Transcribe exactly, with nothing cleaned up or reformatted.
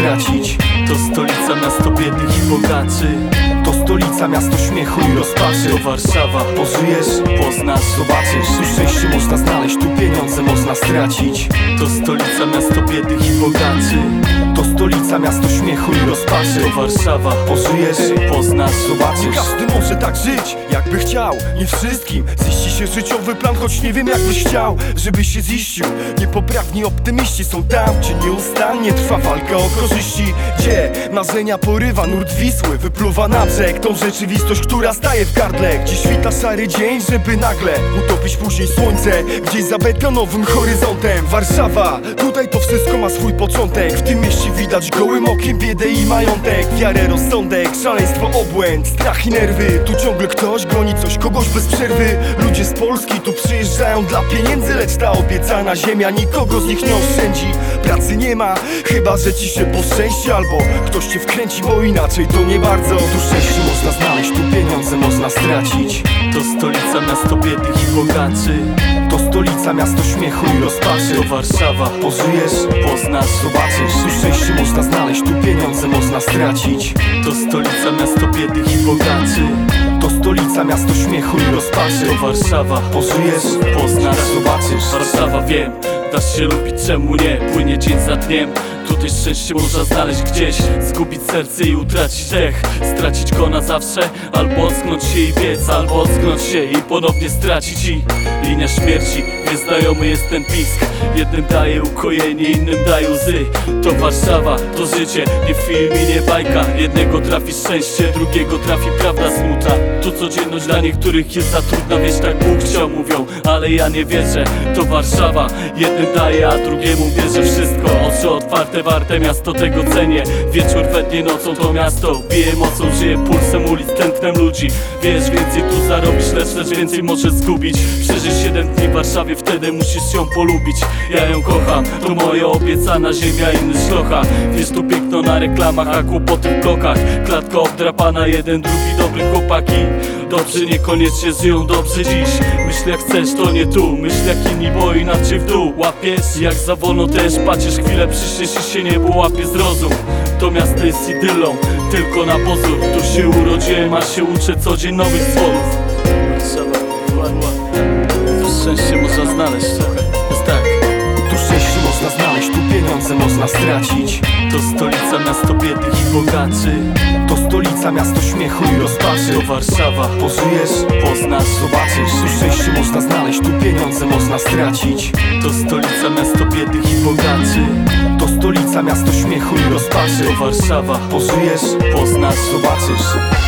stracić. To stolica, miasto biednych i bogaczy. To stolica, miasto śmiechu i rozpaczy. To Warszawa, pożyjesz, poznasz, zobaczysz. Tu szczęście można znaleźć, tu pieniądze można stracić. To stolica, miasto biednych i bogaczy. To stolica, miasto śmiechu i rozpaczy. To Warszawa, pożyjesz, poznasz, zobaczysz. Każdy może tak żyć, jakby chciał. Nie wszystkim ziści się życiowy plan, choć nie wiem jakbyś chciał, żeby się ziścił. Niepoprawni optymiści są tam, gdzie nieustannie trwa walka o korzyści. Gdzie marzenia porywa nurt Wisły, wypluwa na brzeg tą rzeczywistość, która staje w gardle. Gdzie świta szary dzień, żeby nagle utopić później słońce gdzieś za betonowym horyzontem. Warszawa, tutaj to wszystko ma swój początek. W tym mieście widać gołym okiem biedę i majątek, wiarę, rozsądek, szaleństwo, obłęd, strach i nerwy. Tu ciągle ktoś goni coś, kogoś bez przerwy. Ludzie z Polski tu przyjeżdżają dla pieniędzy, lecz ta obiecana ziemia nikogo z nich nie oszczędzi. Pracy nie ma, chyba że ci się poszczęści, albo ktoś cię wkręci, bo inaczej to nie bardzo. Tu szczęście można znaleźć, tu pieniądze można stracić. To stolica, miasto biednych i bogaczy. To stolica, miasto śmiechu i rozpaczy. To Warszawa, pożyjesz, poznasz, zobaczysz. Tu szczęście można znaleźć, tu pieniądze można stracić. To stolica, miasto biednych i bogaczy. To stolica, miasto śmiechu i rozpaczy. To Warszawa, pożyjesz, poznasz, zobaczysz. Warszawa, wiem, dasz się lubić, czemu nie? Płynie dzień za dniem. Tutaj szczęście można znaleźć gdzieś, zgubić serce i utracić dech. Stracić go na zawsze, albo ocknąć się i biec, albo ocknąć się i ponownie stracić. I linia śmierci, nieznajomy jest ten pisk. Jednym daje ukojenie, innym daje łzy. To Warszawa, to życie, nie film i nie bajka. Jednego trafi szczęście, drugiego trafi prawda smuta. Tu codzienność dla niektórych jest za trudna, wiesz, tak Bóg chciał, mówią, ale ja nie wierzę. To Warszawa, jednym daje, a drugiemu bierze wszystko. Oczy otwarte, warte miasto, tego cenię. Wieczór we dnie, nocą to miasto bije mocą, żyje pulsem ulic, tętnem ludzi. Wiesz, więcej tu zarobisz, lecz lecz więcej możesz zgubić. Przeżyć siedem dni w Warszawie, wtedy musisz ją polubić. Ja ją kocham, to moja obiecana ziemia, inny szlocha. Wiesz, tu piękno na reklamach, a kłopoty w blokach. Klatka obdrapana, jeden, drugi dobry chłopaki. Dobrzy niekoniecznie żyją dobrze dziś. Myśl jak chcesz, to nie tu. Myśl jak inni, bo inaczej w dół. Łapiesz, jak za wolno też patrzysz, chwilę przyśniesz i się niebo łapie zrozum. To miasto jest idylą, tylko na pozór. Tu się urodziłem, a się uczę co dzień nowych słów. Warszawa, to szczęście można znaleźć trochę. Jest tak. Tu szczęście można znaleźć, tu pieniądze można stracić. To stolica, miasto biednych i bogaczy. To stolica, miasto śmiechu i rozpaczy. To Warszawa, pożyjesz, poznasz, zobaczysz. Tu szczęście można znaleźć, tu pieniądze można stracić. to stolica, miasto biednych i bogaczy. To stolica, miasto śmiechu i rozpaczy. To Warszawa, pożyjesz, poznasz, zobaczysz.